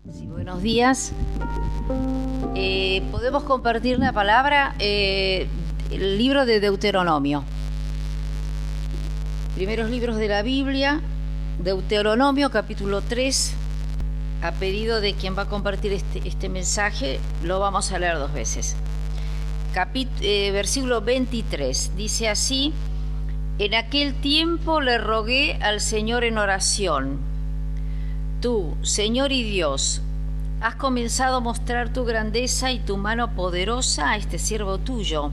Sí, buenos días. Podemos compartir la palabra, el libro de Deuteronomio. Primeros libros de la Biblia, Deuteronomio capítulo 3. A pedido de quien va a compartir este mensaje, lo vamos a leer dos veces. Versículo 23, dice así: En aquel tiempo le rogué al Señor en oración: Tú, Señor y Dios, has comenzado a mostrar tu grandeza y tu mano poderosa a este siervo tuyo.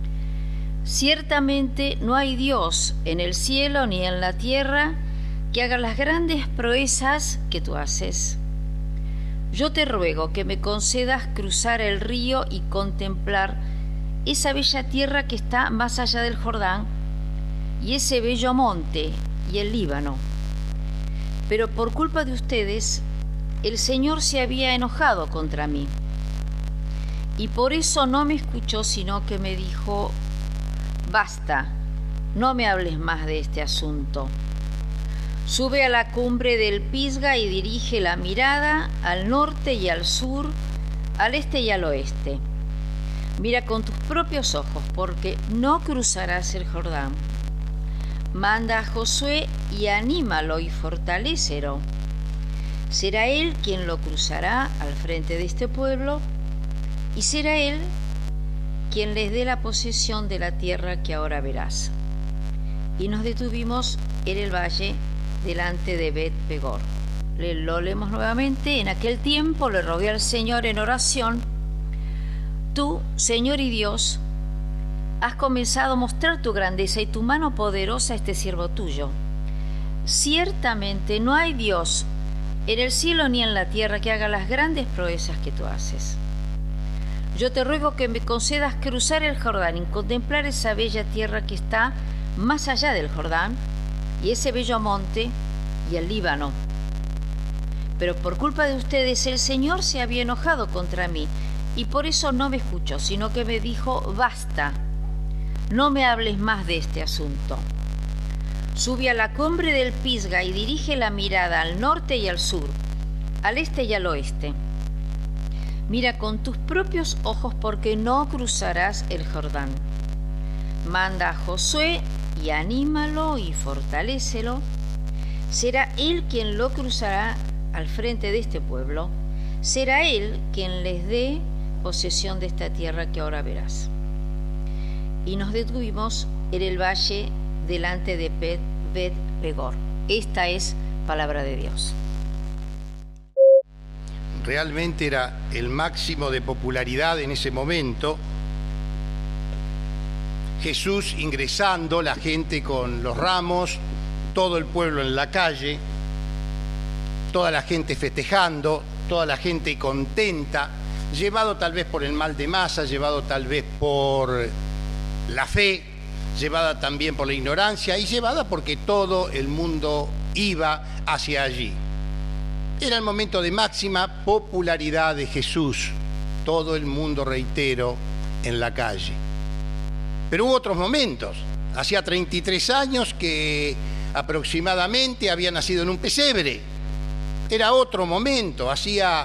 Ciertamente no hay Dios en el cielo ni en la tierra que haga las grandes proezas que tú haces. Yo te ruego que me concedas cruzar el río y contemplar esa bella tierra que está más allá del Jordán, y ese bello monte y el Líbano. Pero por culpa de ustedes, el Señor se había enojado contra mí, y por eso no me escuchó, sino que me dijo: Basta, no me hables más de este asunto. Sube a la cumbre del Pisga y dirige la mirada al norte y al sur, al este y al oeste. Mira con tus propios ojos, porque no cruzarás el Jordán. Manda a Josué y anímalo y fortalécelo. Será él quien lo cruzará al frente de este pueblo, y será él quien les dé la posesión de la tierra que ahora verás. Y nos detuvimos en el valle delante de Bet-pegor. Lo leemos nuevamente. En aquel tiempo le rogué al Señor en oración: Tú, Señor y Dios, has comenzado a mostrar tu grandeza y tu mano poderosa a este siervo tuyo. Ciertamente no hay Dios en el cielo ni en la tierra que haga las grandes proezas que tú haces. Yo te ruego que me concedas cruzar el Jordán y contemplar esa bella tierra que está más allá del Jordán, y ese bello monte y el Líbano. Pero por culpa de ustedes el Señor se había enojado contra mí, y por eso no me escuchó, sino que me dijo: Basta, no me hables más de este asunto. Sube a la cumbre del Pisga y dirige la mirada al norte y al sur, al este y al oeste. Mira con tus propios ojos, porque no cruzarás el Jordán. Manda a Josué y anímalo y fortalécelo. Será él quien lo cruzará al frente de este pueblo. Será él quien les dé posesión de esta tierra que ahora verás. Y nos detuvimos en el valle delante de Bet-pegor. Esta es palabra de Dios. Realmente era el máximo de popularidad en ese momento. Jesús ingresando, la gente con los ramos, todo el pueblo en la calle, toda la gente festejando, toda la gente contenta, llevado tal vez por el mal de masa, llevado tal vez por la fe, llevada también por la ignorancia y llevada porque todo el mundo iba hacia allí. Era el momento de máxima popularidad de Jesús, todo el mundo, reitero, en la calle. Pero hubo otros momentos. Hacía 33 años que aproximadamente había nacido en un pesebre. Era otro momento. Hacía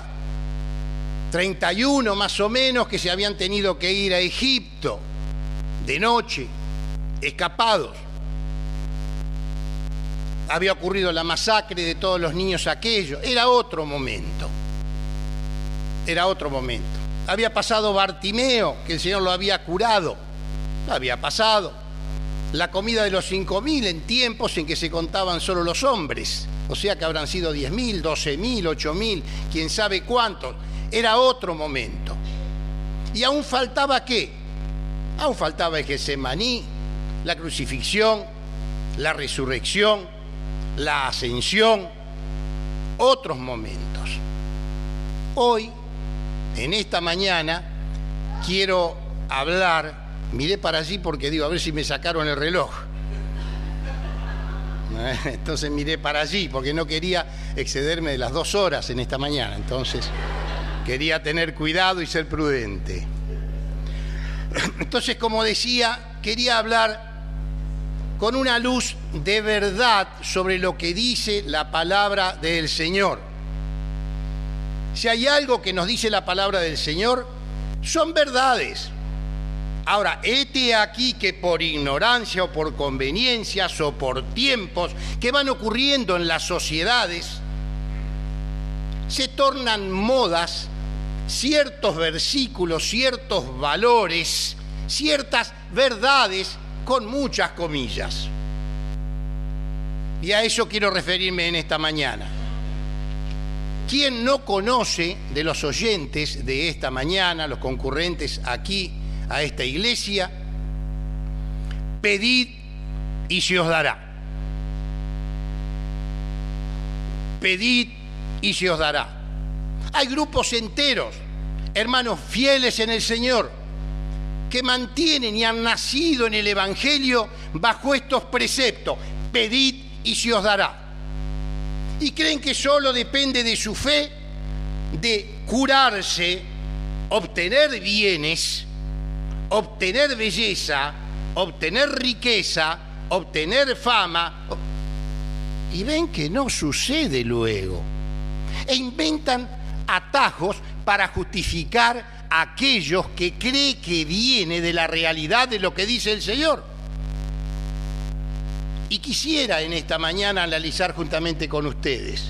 31 más o menos que se habían tenido que ir a Egipto de noche, escapados. Había ocurrido la masacre de todos los niños aquellos. Era otro momento. Era otro momento. Había pasado Bartimeo, que el Señor lo había curado. Había pasado la comida de los 5.000 en tiempos en que se contaban solo los hombres, o sea que habrán sido 10.000, 12.000, 8.000, quién sabe cuántos. Era otro momento. Y aún faltaba ¿qué? Aún faltaba el Getsemaní, la crucifixión, la resurrección, la ascensión, otros momentos. Hoy, en esta mañana, quiero hablar. Miré para allí porque digo, a ver si me sacaron el reloj. Entonces miré para allí porque no quería excederme de las 2 horas en esta mañana. Entonces quería tener cuidado y ser prudente. Entonces, como decía, quería hablar con una luz de verdad sobre lo que dice la palabra del Señor. Si hay algo que nos dice la palabra del Señor, son verdades. Ahora, hete aquí que por ignorancia o por conveniencias o por tiempos que van ocurriendo en las sociedades, se tornan modas ciertos versículos, ciertos valores, ciertas verdades con muchas comillas. Y a eso quiero referirme en esta mañana. ¿Quién no conoce de los oyentes de esta mañana, los concurrentes aquí a esta iglesia? Pedid y se os dará. Pedid y se os dará. Hay grupos enteros, hermanos fieles en el Señor, que mantienen y han nacido en el Evangelio bajo estos preceptos. Pedid y se os dará. Y creen que solo depende de su fe de curarse, obtener bienes, obtener belleza, obtener riqueza, obtener fama. Y ven que no sucede luego. E inventan atajos para justificar a aquellos que creen que viene de la realidad de lo que dice el Señor. Y quisiera en esta mañana analizar juntamente con ustedes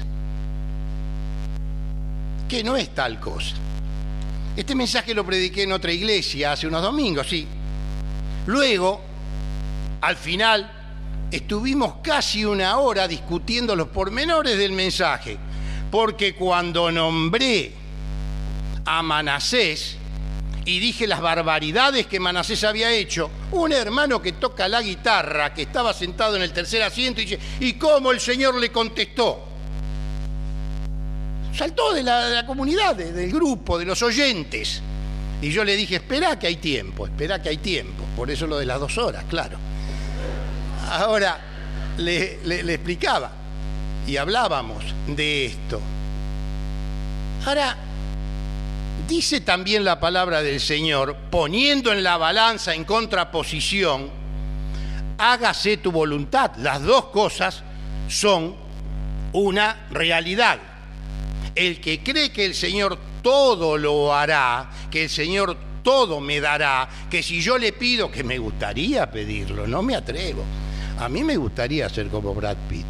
que no es tal cosa. Este mensaje lo prediqué en otra iglesia hace unos domingos, sí. Luego, al final, estuvimos casi una hora discutiendo los pormenores del mensaje, porque cuando nombré a Manasés y dije las barbaridades que Manasés había hecho, un hermano que toca la guitarra, que estaba sentado en el tercer asiento, y dice, ¿y cómo el Señor le contestó? Saltó de la comunidad, del grupo, de los oyentes. Y yo le dije, espera que hay tiempo. Por eso lo de las 2 horas, claro. Ahora le explicaba y hablábamos de esto. Ahora, dice también la palabra del Señor, poniendo en la balanza en contraposición, hágase tu voluntad. Las dos cosas son una realidad. El que cree que el Señor todo lo hará, que el Señor todo me dará, que si yo le pido, que me gustaría pedirlo, no me atrevo. A mí me gustaría ser como Brad Pitt.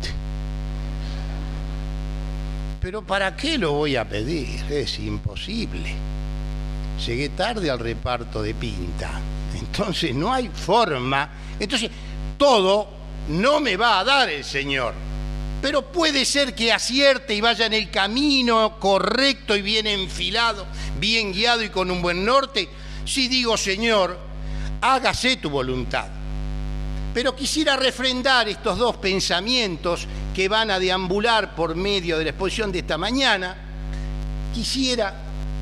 Pero ¿para qué lo voy a pedir? Es imposible. Llegué tarde al reparto de pinta. Entonces no hay forma. Entonces todo no me va a dar el Señor. Pero puede ser que acierte y vaya en el camino correcto y bien enfilado, bien guiado y con un buen norte, si digo, Señor, hágase tu voluntad. Pero quisiera refrendar estos dos pensamientos que van a deambular por medio de la exposición de esta mañana. Quisiera,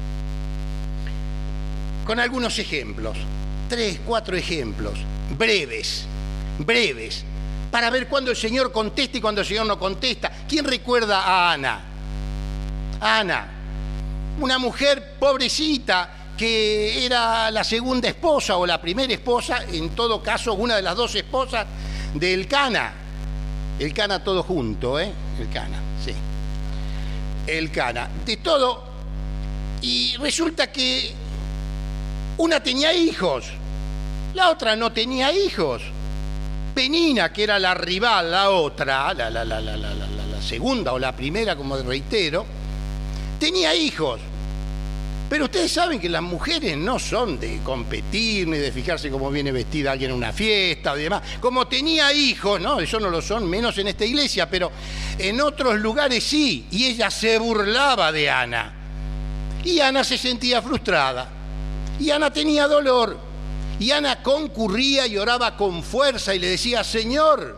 con algunos ejemplos, 3, 4 ejemplos, breves, para ver cuándo el Señor contesta y cuándo el Señor no contesta. ¿Quién recuerda a Ana? Ana, una mujer pobrecita que era la segunda esposa o la primera esposa, en todo caso una de las 2 esposas de Elcana. Elcana todo junto, Elcana, sí. Elcana, de todo. Y resulta que una tenía hijos, la otra no tenía hijos. Penina, que era la rival, la otra, la segunda o la primera, como reitero, tenía hijos. Pero ustedes saben que las mujeres no son de competir ni de fijarse cómo viene vestida alguien en una fiesta o demás. Como tenía hijos, no, eso no lo son, menos en esta iglesia, pero en otros lugares sí. Y ella se burlaba de Ana. Y Ana se sentía frustrada. Y Ana tenía dolor. Y Ana concurría y oraba con fuerza y le decía, Señor,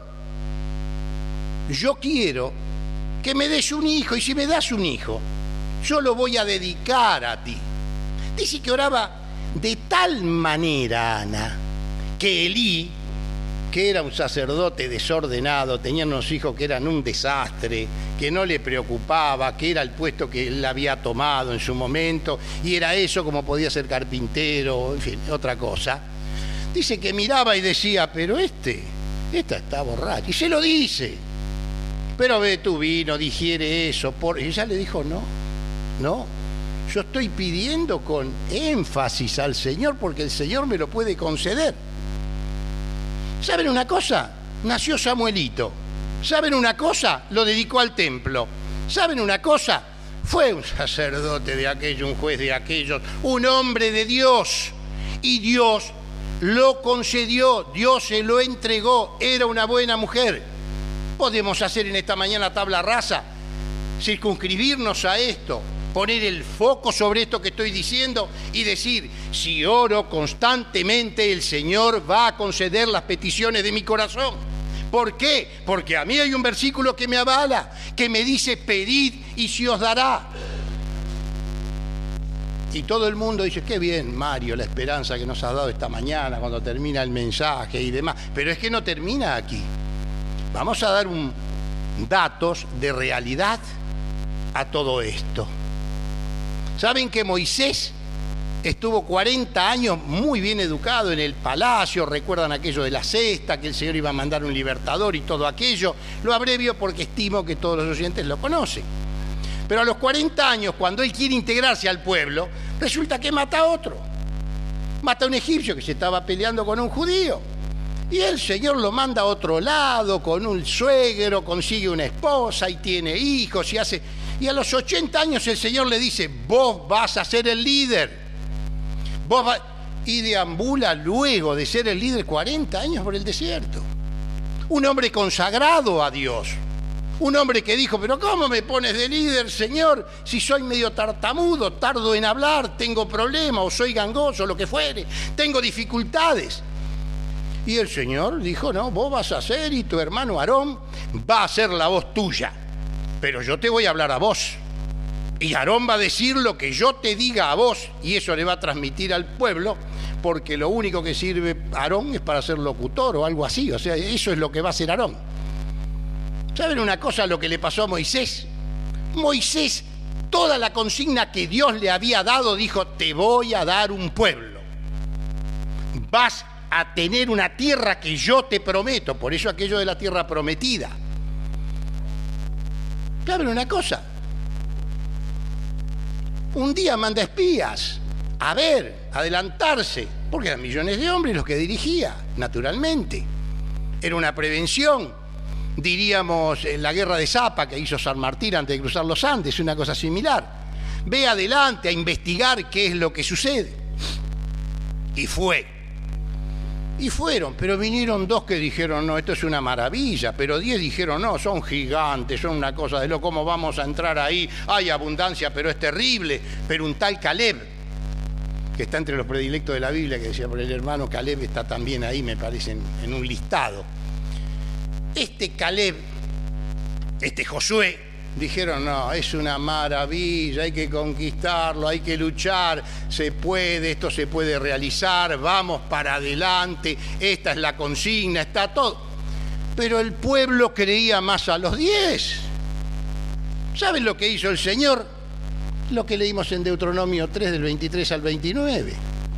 yo quiero que me des un hijo, y si me das un hijo, yo lo voy a dedicar a ti. Dice que oraba de tal manera Ana, que Elí, que era un sacerdote desordenado, tenía unos hijos que eran un desastre, que no le preocupaba, que era el puesto que él había tomado en su momento, y era eso como podía ser carpintero, en fin, otra cosa. Dice que miraba y decía, pero esta está borracha. Y se lo dice. Pero ve tu vino, digiere eso. Y ella le dijo, no, yo estoy pidiendo con énfasis al Señor porque el Señor me lo puede conceder. ¿Saben una cosa? Nació Samuelito. ¿Saben una cosa? Lo dedicó al templo. ¿Saben una cosa? Fue un sacerdote de aquello, un juez de aquellos, un hombre de Dios. Y Dios lo concedió, Dios se lo entregó, era una buena mujer. Podemos hacer en esta mañana tabla rasa, circunscribirnos a esto, poner el foco sobre esto que estoy diciendo y decir, si oro constantemente, el Señor va a conceder las peticiones de mi corazón. ¿Por qué? Porque a mí hay un versículo que me avala, que me dice, pedid y se os dará. Y todo el mundo dice, qué bien, Mario, la esperanza que nos has dado esta mañana cuando termina el mensaje y demás. Pero es que no termina aquí. Vamos a dar datos de realidad a todo esto. ¿Saben que Moisés estuvo 40 años muy bien educado en el palacio? ¿Recuerdan aquello de la cesta, que el Señor iba a mandar un libertador y todo aquello? Lo abrevio porque estimo que todos los oyentes lo conocen. Pero a los 40 años, cuando él quiere integrarse al pueblo, resulta que mata a otro. Mata a un egipcio que se estaba peleando con un judío. Y el Señor lo manda a otro lado con un suegro, consigue una esposa y tiene hijos y hace... Y a los 80 años el Señor le dice, vos vas a ser el líder. Y deambula luego de ser el líder 40 años por el desierto. Un hombre consagrado a Dios. Un hombre que dijo, pero ¿cómo me pones de líder, Señor? Si soy medio tartamudo, tardo en hablar, tengo problemas, o soy gangoso, lo que fuere, tengo dificultades. Y el Señor dijo, no, vos vas a ser y tu hermano Aarón va a ser la voz tuya. Pero yo te voy a hablar a vos. Y Aarón va a decir lo que yo te diga a vos, y eso le va a transmitir al pueblo, porque lo único que sirve Aarón es para ser locutor o algo así. O sea, eso es lo que va a hacer Aarón. ¿Saben una cosa lo que le pasó a Moisés? Moisés, toda la consigna que Dios le había dado, dijo, te voy a dar un pueblo. Vas a tener una tierra que yo te prometo. Por eso aquello de la tierra prometida. ¿Saben una cosa? Un día manda espías a ver, adelantarse, porque eran millones de hombres los que dirigía, naturalmente. Era una prevención. Diríamos la guerra de Zapa que hizo San Martín antes de cruzar los Andes, una cosa similar. Ve adelante a investigar qué es lo que sucede. Y fueron, pero vinieron 2 que dijeron, no, esto es una maravilla, pero 10 dijeron, no, son gigantes, son una cosa de loco, ¿cómo vamos a entrar ahí? Hay abundancia, pero es terrible. Pero un tal Caleb, que está entre los predilectos de la Biblia, que decía por el hermano Caleb, está también ahí, me parece, en un listado. Este Caleb, este Josué, dijeron, no, es una maravilla, hay que conquistarlo, hay que luchar, se puede, esto se puede realizar, vamos para adelante, esta es la consigna, está todo. Pero el pueblo creía más a los 10. ¿Saben lo que hizo el Señor? Lo que leímos en Deuteronomio 3, del 23 al 29.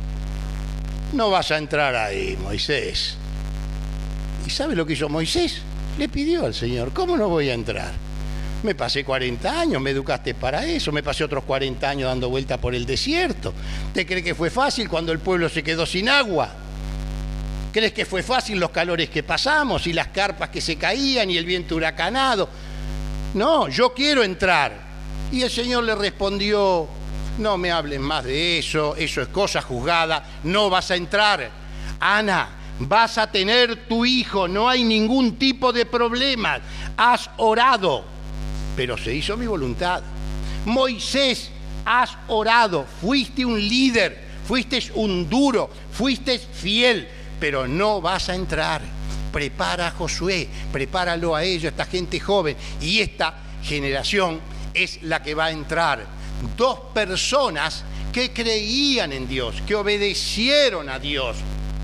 No vas a entrar ahí, Moisés. ¿Y sabe lo que hizo Moisés? Le pidió al Señor, ¿cómo no voy a entrar? Me pasé 40 años, me educaste para eso, me pasé otros 40 años dando vuelta por el desierto. ¿Te crees que fue fácil cuando el pueblo se quedó sin agua? ¿Crees que fue fácil los calores que pasamos y las carpas que se caían y el viento huracanado? No, yo quiero entrar. Y el Señor le respondió, no me hablen más de eso, eso es cosa juzgada, no vas a entrar. Ana, vas a tener tu hijo, no hay ningún tipo de problema. Has orado, pero se hizo mi voluntad. Moisés, has orado, fuiste un líder, fuiste un duro, fuiste fiel, pero no vas a entrar. Prepara a Josué, prepáralo a ellos, esta gente joven, y esta generación es la que va a entrar. 2 personas que creían en Dios, que obedecieron a Dios.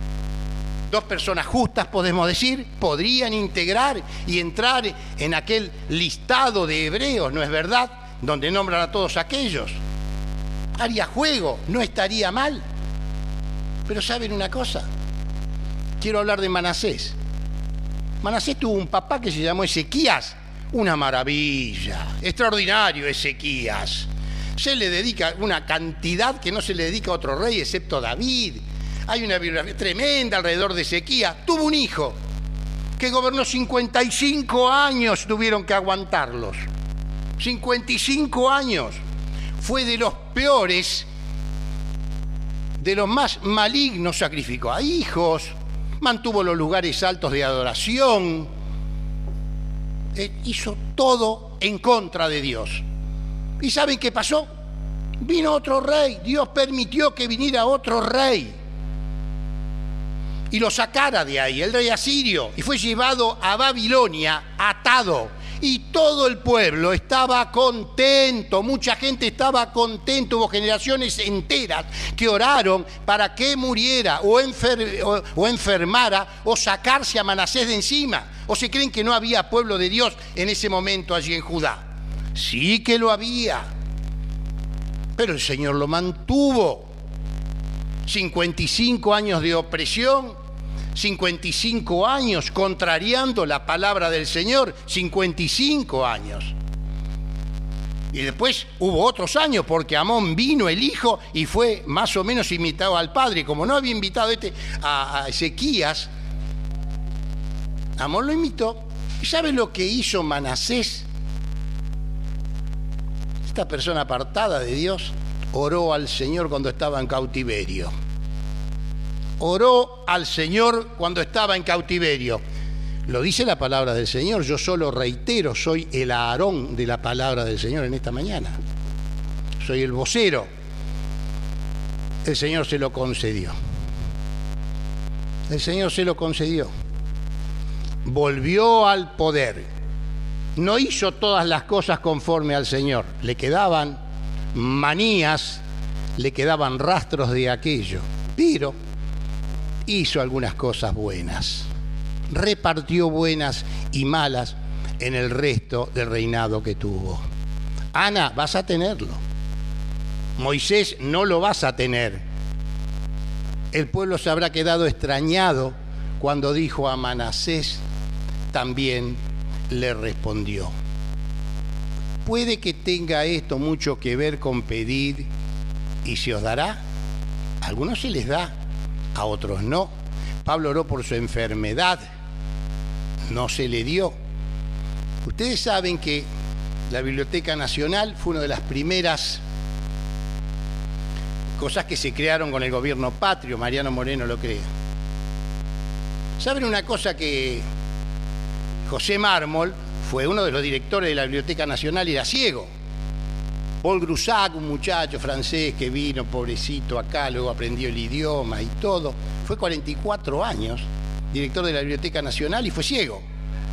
2 personas justas, podemos decir, podrían integrar y entrar en aquel listado de hebreos, ¿no es verdad? Donde nombran a todos aquellos. Haría juego, no estaría mal. Pero ¿saben una cosa? Quiero hablar de Manasés. Manasés tuvo un papá que se llamó Ezequías. Una maravilla, extraordinario Ezequías. Se le dedica una cantidad que no se le dedica a otro rey excepto David. Hay una biografía tremenda alrededor de Ezequías. Tuvo un hijo que gobernó 55 años, tuvieron que aguantarlos. 55 años. Fue de los peores, de los más malignos. Sacrificó a hijos, mantuvo los lugares altos de adoración, hizo todo en contra de Dios. ¿Y saben qué pasó? Vino otro rey. Dios permitió que viniera otro rey y lo sacara de ahí, el rey asirio, y fue llevado a Babilonia atado. Y todo el pueblo estaba contento, mucha gente estaba contenta, hubo generaciones enteras que oraron para que muriera o enfermara o sacarse a Manasés de encima. ¿O se creen que no había pueblo de Dios en ese momento allí en Judá? Sí que lo había, pero el Señor lo mantuvo. 55 años de opresión, 55 años contrariando la palabra del Señor, 55 años. Y después hubo otros años porque Amón vino, el hijo, y fue más o menos imitado al padre. Como no había invitado a Ezequías, Amón lo imitó. ¿Y sabe lo que hizo Manasés? Esta persona apartada de Dios oró al Señor cuando estaba en cautiverio. Oró al Señor cuando estaba en cautiverio. Lo dice la palabra del Señor. Yo solo reitero, soy el Aarón de la palabra del Señor en esta mañana. Soy el vocero. El Señor se lo concedió. El Señor se lo concedió. Volvió al poder. No hizo todas las cosas conforme al Señor. Le quedaban manías, le quedaban rastros de aquello. Pero hizo algunas cosas buenas. Repartió buenas y malas en el resto del reinado que tuvo. Ana, vas a tenerlo. Moisés, no lo vas a tener. El pueblo se habrá quedado extrañado cuando dijo a Manasés, también le respondió. Puede que tenga esto mucho que ver con pedir y se os dará. A algunos se les da, a otros no. Pablo oró por su enfermedad, no se le dio. Ustedes saben que la Biblioteca Nacional fue una de las primeras cosas que se crearon con el gobierno patrio. Mariano Moreno lo crea. ¿Saben una cosa? Que José Mármol fue uno de los directores de la Biblioteca Nacional y era ciego. Paul Grusac, un muchacho francés que vino, pobrecito, acá, luego aprendió el idioma y todo. Fue 44 años director de la Biblioteca Nacional y fue ciego.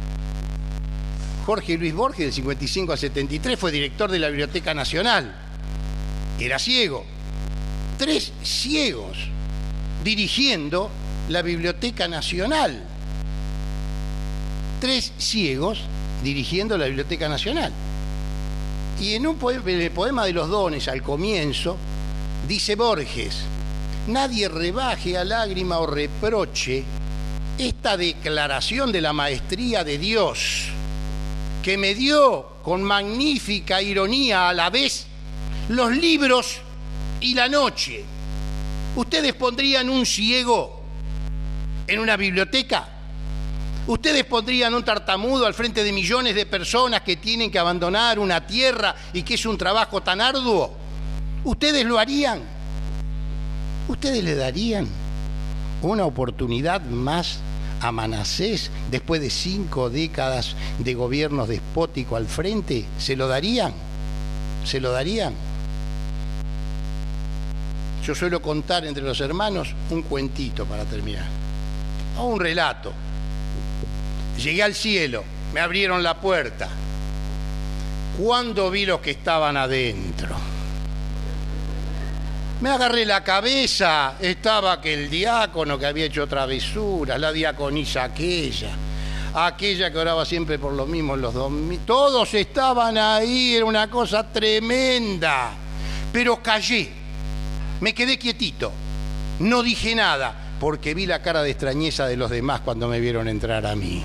Jorge Luis Borges, del 55 al 73, fue director de la Biblioteca Nacional. Era ciego. 3 ciegos dirigiendo la Biblioteca Nacional. 3 ciegos dirigiendo la Biblioteca Nacional. Y en el poema de los dones, al comienzo, dice Borges: nadie rebaje a lágrima o reproche esta declaración de la maestría de Dios, que me dio con magnífica ironía a la vez los libros y la noche. ¿Ustedes pondrían un ciego en una biblioteca? ¿Ustedes pondrían un tartamudo al frente de millones de personas que tienen que abandonar una tierra y que es un trabajo tan arduo? ¿Ustedes lo harían? ¿Ustedes le darían una oportunidad más a Manasés después de 5 décadas de gobiernos despóticos al frente? ¿Se lo darían? ¿Se lo darían? Yo suelo contar entre los hermanos un cuentito para terminar, o un relato. Llegué al cielo, me abrieron la puerta. Cuando vi los que estaban adentro, me agarré la cabeza. Estaba aquel diácono que había hecho travesuras, la diaconisa aquella que oraba siempre por lo mismo en los domingos. Todos estaban ahí, era una cosa tremenda. Pero callé, me quedé quietito, no dije nada, porque vi la cara de extrañeza de los demás cuando me vieron entrar a mí.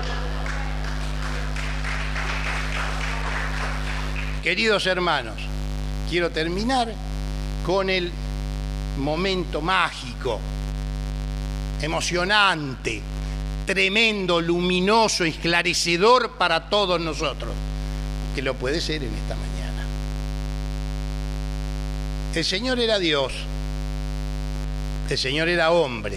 Queridos hermanos, quiero terminar con el momento mágico, emocionante, tremendo, luminoso, esclarecedor para todos nosotros, que lo puede ser en esta mañana. El Señor era Dios, el Señor era hombre.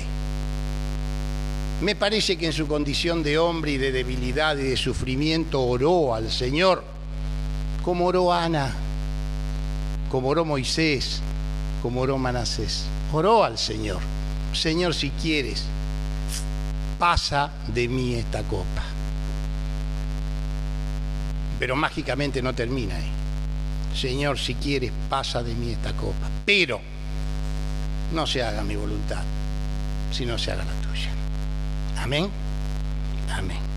Me parece que en su condición de hombre y de debilidad y de sufrimiento oró al Señor, como oró Ana, como oró Moisés, como oró Manasés. Oró al Señor: Señor, si quieres, pasa de mí esta copa. Pero mágicamente no termina ahí. Señor, si quieres, pasa de mí esta copa, pero no se haga mi voluntad, sino se haga la tuya. Amén. Amén.